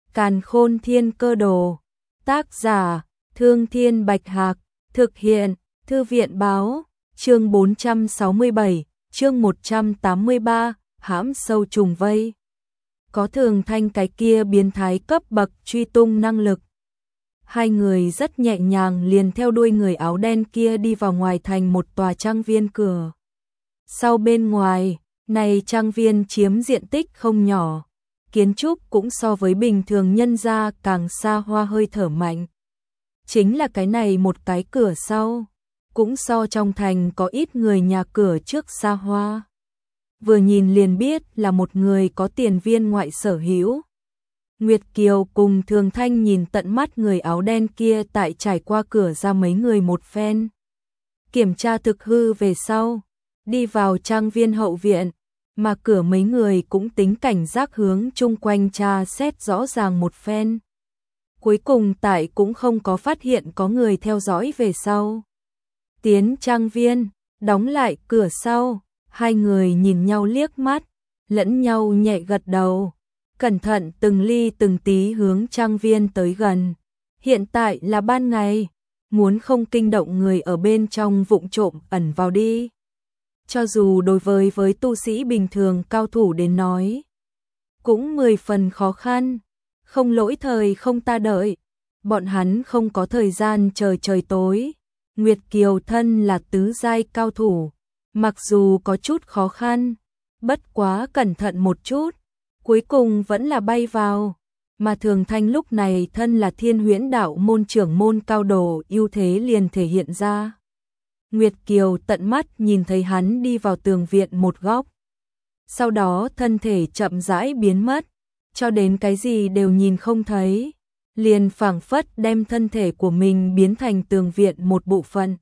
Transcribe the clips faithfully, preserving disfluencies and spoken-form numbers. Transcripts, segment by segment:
Càn Khôn Thiên Cơ Đồ. Tác giả: Thương Thiên Bạch Hạc. Thực hiện: Thư viện báo. Chương bốn trăm sáu mươi bảy, chương một trăm tám mươi ba, hãm sâu trùng vây. Có Thường Thanh cái kia biến thái cấp bậc truy tung năng lực. Hai người rất nhẹ nhàng liền theo đuôi người áo đen kia đi vào ngoài thành một tòa trang viên cửa. Sau bên ngoài, này trang viên chiếm diện tích không nhỏ, kiến trúc cũng so với bình thường nhân gia càng xa hoa hơi thở mạnh. Chính là cái này một cái cửa sau, cũng so trong thành có ít người nhà cửa trước xa hoa. Vừa nhìn liền biết là một người có tiền viên ngoại sở hữu. Nguyệt Kiều cùng Thường Thanh nhìn tận mắt người áo đen kia tại trải qua cửa ra mấy người một phen. Kiểm tra thực hư về sau, đi vào trang viên hậu viện, mà cửa mấy người cũng tính cảnh giác hướng chung quanh tra xét rõ ràng một phen. Cuối cùng tại cũng không có phát hiện có người theo dõi về sau. Tiến trang viên, đóng lại cửa sau, hai người nhìn nhau liếc mắt, lẫn nhau nhẹ gật đầu, cẩn thận từng ly từng tí hướng trang viên tới gần. Hiện tại là ban ngày, muốn không kinh động người ở bên trong vụng trộm ẩn vào đi. Cho dù đối với với tu sĩ bình thường cao thủ đến nói, cũng mười phần khó khăn, không lỗi thời không ta đợi, bọn hắn không có thời gian chờ trời tối. Nguyệt Kiều thân là tứ giai cao thủ, mặc dù có chút khó khăn, bất quá cẩn thận một chút, cuối cùng vẫn là bay vào, mà Thường Thanh lúc này thân là Thiên Huyễn Đạo môn trưởng môn cao đồ, ưu thế liền thể hiện ra. Nguyệt Kiều tận mắt nhìn thấy hắn đi vào tường viện một góc, sau đó thân thể chậm rãi biến mất, cho đến cái gì đều nhìn không thấy, liền phảng phất đem thân thể của mình biến thành tường viện một bộ phận,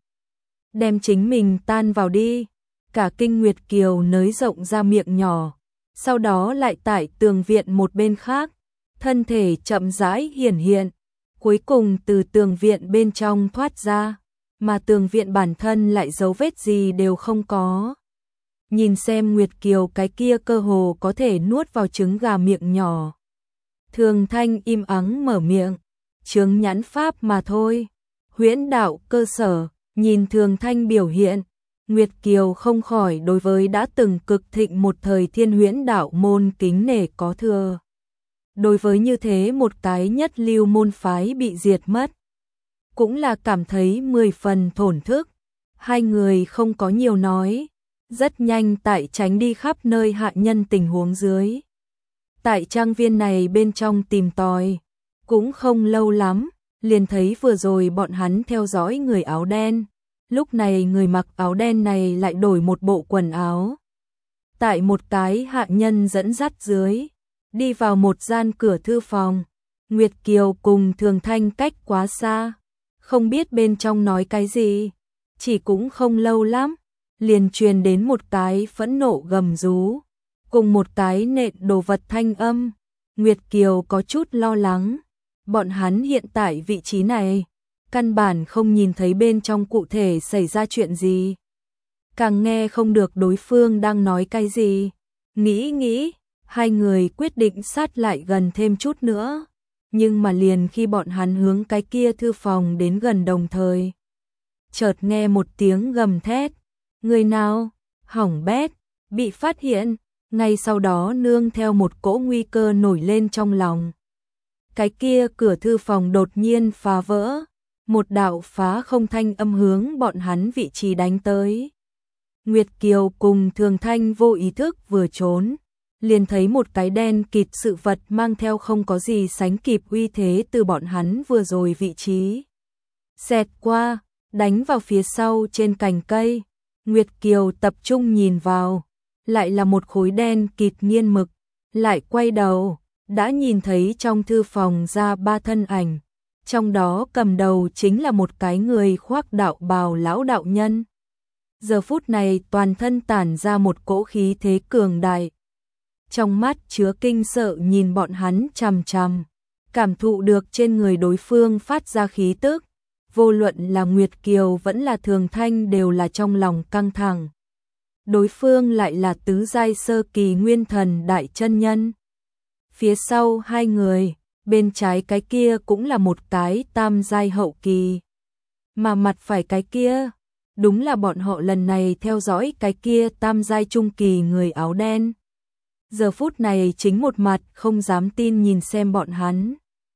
đem chính mình tan vào đi. Cả kinh Nguyệt Kiều nới rộng ra miệng nhỏ, sau đó lại tại tường viện một bên khác, thân thể chậm rãi hiển hiện, cuối cùng từ tường viện bên trong thoát ra, mà tường viện bản thân lại dấu vết gì đều không có. Nhìn xem Nguyệt Kiều cái kia cơ hồ có thể nuốt vào trứng gà miệng nhỏ, Thường Thanh im ắng mở miệng, chướng nhãn pháp mà thôi, huyễn đạo cơ sở. Nhìn Thường Thanh biểu hiện, Nguyệt Kiều không khỏi đối với đã từng cực thịnh một thời Thiên Huyễn Đạo môn kính nể có thừa. Đối với như thế một cái nhất lưu môn phái bị diệt mất, cũng là cảm thấy mười phần thổn thức. Hai người không có nhiều nói, rất nhanh tại tránh đi khắp nơi hạ nhân tình huống dưới. Tại trang viên này bên trong tìm tòi, cũng không lâu lắm, liền thấy vừa rồi bọn hắn theo dõi người áo đen. Lúc này người mặc áo đen này lại đổi một bộ quần áo. Tại một cái hạ nhân dẫn dắt dưới, đi vào một gian cửa thư phòng. Nguyệt Kiều cùng Thường Thanh cách quá xa, không biết bên trong nói cái gì, chỉ cũng không lâu lắm, liền truyền đến một cái phẫn nộ gầm rú, cùng một cái nện đồ vật thanh âm. Nguyệt Kiều có chút lo lắng, bọn hắn hiện tại vị trí này, căn bản không nhìn thấy bên trong cụ thể xảy ra chuyện gì, càng nghe không được đối phương đang nói cái gì. Nghĩ nghĩ, hai người quyết định sát lại gần thêm chút nữa, nhưng mà liền khi bọn hắn hướng cái kia thư phòng đến gần đồng thời, chợt nghe một tiếng gầm thét, người nào, hỏng bét, bị phát hiện. Ngay sau đó nương theo một cỗ nguy cơ nổi lên trong lòng. Cái kia cửa thư phòng đột nhiên phá vỡ, một đạo phá không thanh âm hướng bọn hắn vị trí đánh tới. Nguyệt Kiều cùng Thường Thanh vô ý thức vừa trốn, liền thấy một cái đen kịt sự vật mang theo không có gì sánh kịp uy thế từ bọn hắn vừa rồi vị trí xẹt qua, đánh vào phía sau trên cành cây. Nguyệt Kiều tập trung nhìn vào, lại là một khối đen kịt nghiên mực, lại quay đầu, đã nhìn thấy trong thư phòng ra ba thân ảnh, trong đó cầm đầu chính là một cái người khoác đạo bào lão đạo nhân. Giờ phút này toàn thân tản ra một cỗ khí thế cường đại, trong mắt chứa kinh sợ nhìn bọn hắn chằm chằm, cảm thụ được trên người đối phương phát ra khí tức, vô luận là Nguyệt Kiều vẫn là Thường Thanh đều là trong lòng căng thẳng. Đối phương lại là tứ giai sơ kỳ nguyên thần đại chân nhân. Phía sau hai người, bên trái cái kia cũng là một cái tam giai hậu kỳ. Mà mặt phải cái kia, đúng là bọn họ lần này theo dõi cái kia tam giai trung kỳ người áo đen. Giờ phút này chính một mặt không dám tin nhìn xem bọn hắn.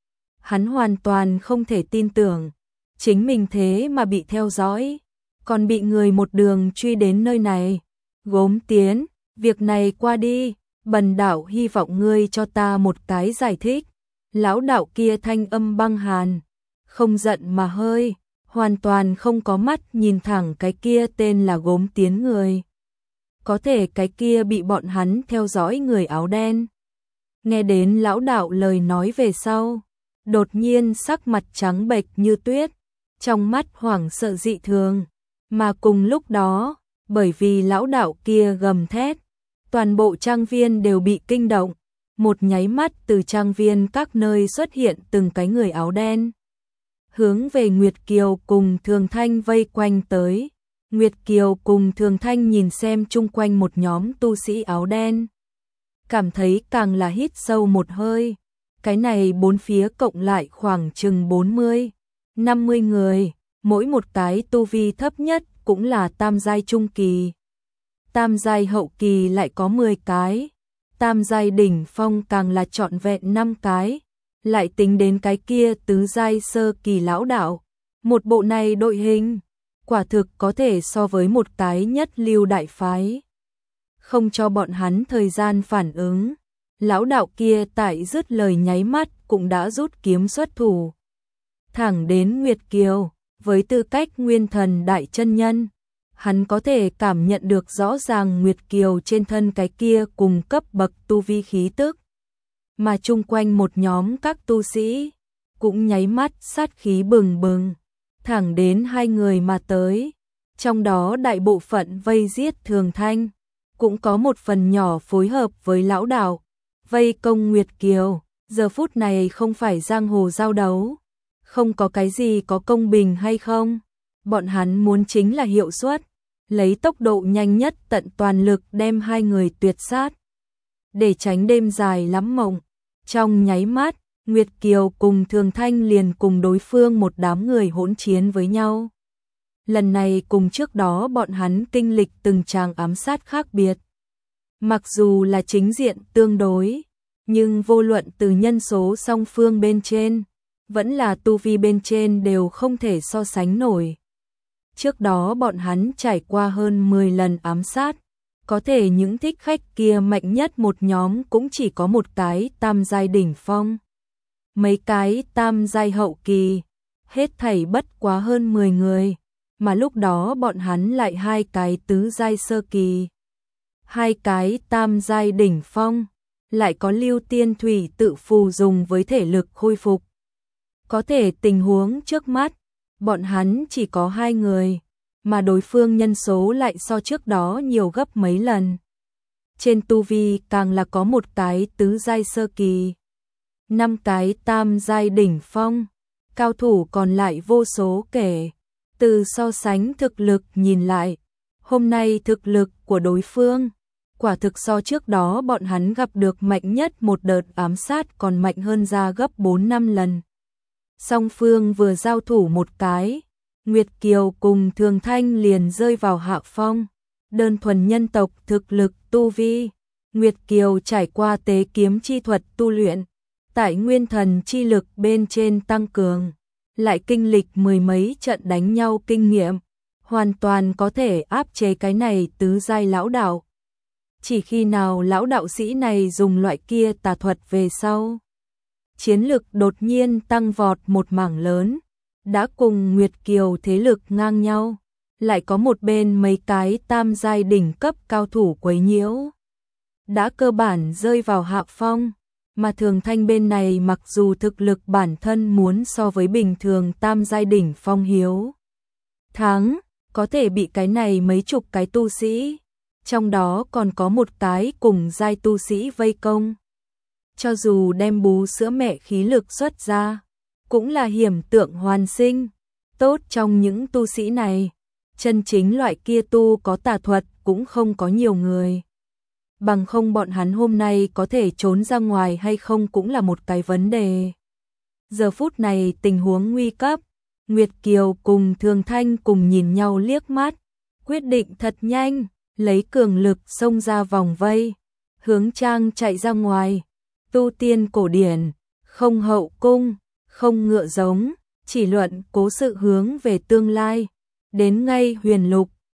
Hắn hoàn toàn không thể tin tưởng, chính mình thế mà bị theo dõi, còn bị người một đường truy đến nơi này. Gốm Tiến, việc này qua đi, bần đạo hy vọng ngươi cho ta một cái giải thích. Lão đạo kia thanh âm băng hàn, không giận mà hơi, hoàn toàn không có mắt nhìn thẳng cái kia tên là Gốm Tiến người. Có thể cái kia bị bọn hắn theo dõi người áo đen. Nghe đến lão đạo lời nói về sau, đột nhiên sắc mặt trắng bệch như tuyết, trong mắt hoảng sợ dị thường, mà cùng lúc đó, bởi vì lão đạo kia gầm thét, toàn bộ trang viên đều bị kinh động, một nháy mắt từ trang viên các nơi xuất hiện từng cái người áo đen, hướng về Nguyệt Kiều cùng Thường Thanh vây quanh tới. Nguyệt Kiều cùng Thường Thanh nhìn xem chung quanh một nhóm tu sĩ áo đen, cảm thấy càng là hít sâu một hơi. Cái này bốn phía cộng lại khoảng chừng bốn mươi, năm mươi người, mỗi một cái tu vi thấp nhất cũng là tam giai trung kỳ. Tam giai hậu kỳ lại có mười cái, tam giai đỉnh phong càng là trọn vẹn năm cái, lại tính đến cái kia tứ giai sơ kỳ lão đạo. Một bộ này đội hình, quả thực có thể so với một cái nhất lưu đại phái. Không cho bọn hắn thời gian phản ứng, lão đạo kia tại dứt lời nháy mắt cũng đã rút kiếm xuất thủ. Thẳng đến Nguyệt Kiều, với tư cách nguyên thần đại chân nhân, hắn có thể cảm nhận được rõ ràng Nguyệt Kiều trên thân cái kia cùng cấp bậc tu vi khí tức. Mà chung quanh một nhóm các tu sĩ, cũng nháy mắt sát khí bừng bừng, thẳng đến hai người mà tới. Trong đó đại bộ phận vây giết Thường Thanh, cũng có một phần nhỏ phối hợp với lão đạo, vây công Nguyệt Kiều. Giờ phút này không phải giang hồ giao đấu, không có cái gì có công bình hay không, bọn hắn muốn chính là hiệu suất, lấy tốc độ nhanh nhất tận toàn lực đem hai người tuyệt sát, để tránh đêm dài lắm mộng. Trong nháy mắt, Nguyệt Kiều cùng Thường Thanh liền cùng đối phương một đám người hỗn chiến với nhau. Lần này cùng trước đó bọn hắn kinh lịch từng tràng ám sát khác biệt. Mặc dù là chính diện tương đối, nhưng vô luận từ nhân số song phương bên trên, vẫn là tu vi bên trên đều không thể so sánh nổi. Trước đó bọn hắn trải qua hơn mười lần ám sát, có thể những thích khách kia mạnh nhất một nhóm cũng chỉ có một cái tam giai đỉnh phong. Mấy cái tam giai hậu kỳ, hết thảy bất quá hơn mười người, mà lúc đó bọn hắn lại hai cái tứ giai sơ kỳ, hai cái tam giai đỉnh phong, lại có Lưu Tiên Thủy tự phù dùng với thể lực khôi phục. Có thể tình huống trước mắt, bọn hắn chỉ có hai người, mà đối phương nhân số lại so trước đó nhiều gấp mấy lần. Trên tu vi càng là có một cái tứ giai sơ kỳ, năm cái tam giai đỉnh phong, cao thủ còn lại vô số kể. Từ so sánh thực lực nhìn lại, hôm nay thực lực của đối phương, quả thực so trước đó bọn hắn gặp được mạnh nhất một đợt ám sát còn mạnh hơn ra gấp bốn năm lần. Song phương vừa giao thủ một cái, Nguyệt Kiều cùng Thường Thanh liền rơi vào hạ phong. Đơn thuần nhân tộc thực lực tu vi, Nguyệt Kiều trải qua tế kiếm chi thuật tu luyện, tại nguyên thần chi lực bên trên tăng cường, lại kinh lịch mười mấy trận đánh nhau kinh nghiệm, hoàn toàn có thể áp chế cái này tứ giai lão đạo. Chỉ khi nào lão đạo sĩ này dùng loại kia tà thuật về sau, chiến lực đột nhiên tăng vọt một mảng lớn, đã cùng Nguyệt Kiều thế lực ngang nhau, lại có một bên mấy cái tam giai đỉnh cấp cao thủ quấy nhiễu, đã cơ bản rơi vào hạ phong. Mà Thường Thanh bên này mặc dù thực lực bản thân muốn so với bình thường tam giai đỉnh phong hiếu thắng, có thể bị cái này mấy chục cái tu sĩ, trong đó còn có một cái cùng giai tu sĩ vây công. Cho dù đem bú sữa mẹ khí lực xuất ra, cũng là hiểm tượng hoàn sinh. Tốt trong những tu sĩ này, chân chính loại kia tu có tà thuật cũng không có nhiều người. Bằng không bọn hắn hôm nay có thể trốn ra ngoài hay không cũng là một cái vấn đề. Giờ phút này tình huống nguy cấp, Nguyệt Kiều cùng Thường Thanh cùng nhìn nhau liếc mắt, quyết định thật nhanh, lấy cường lực xông ra vòng vây, hướng trang chạy ra ngoài. Tu tiên cổ điển, không hậu cung, không ngựa giống, chỉ luận cố sự hướng về tương lai. Đến ngay huyền lục,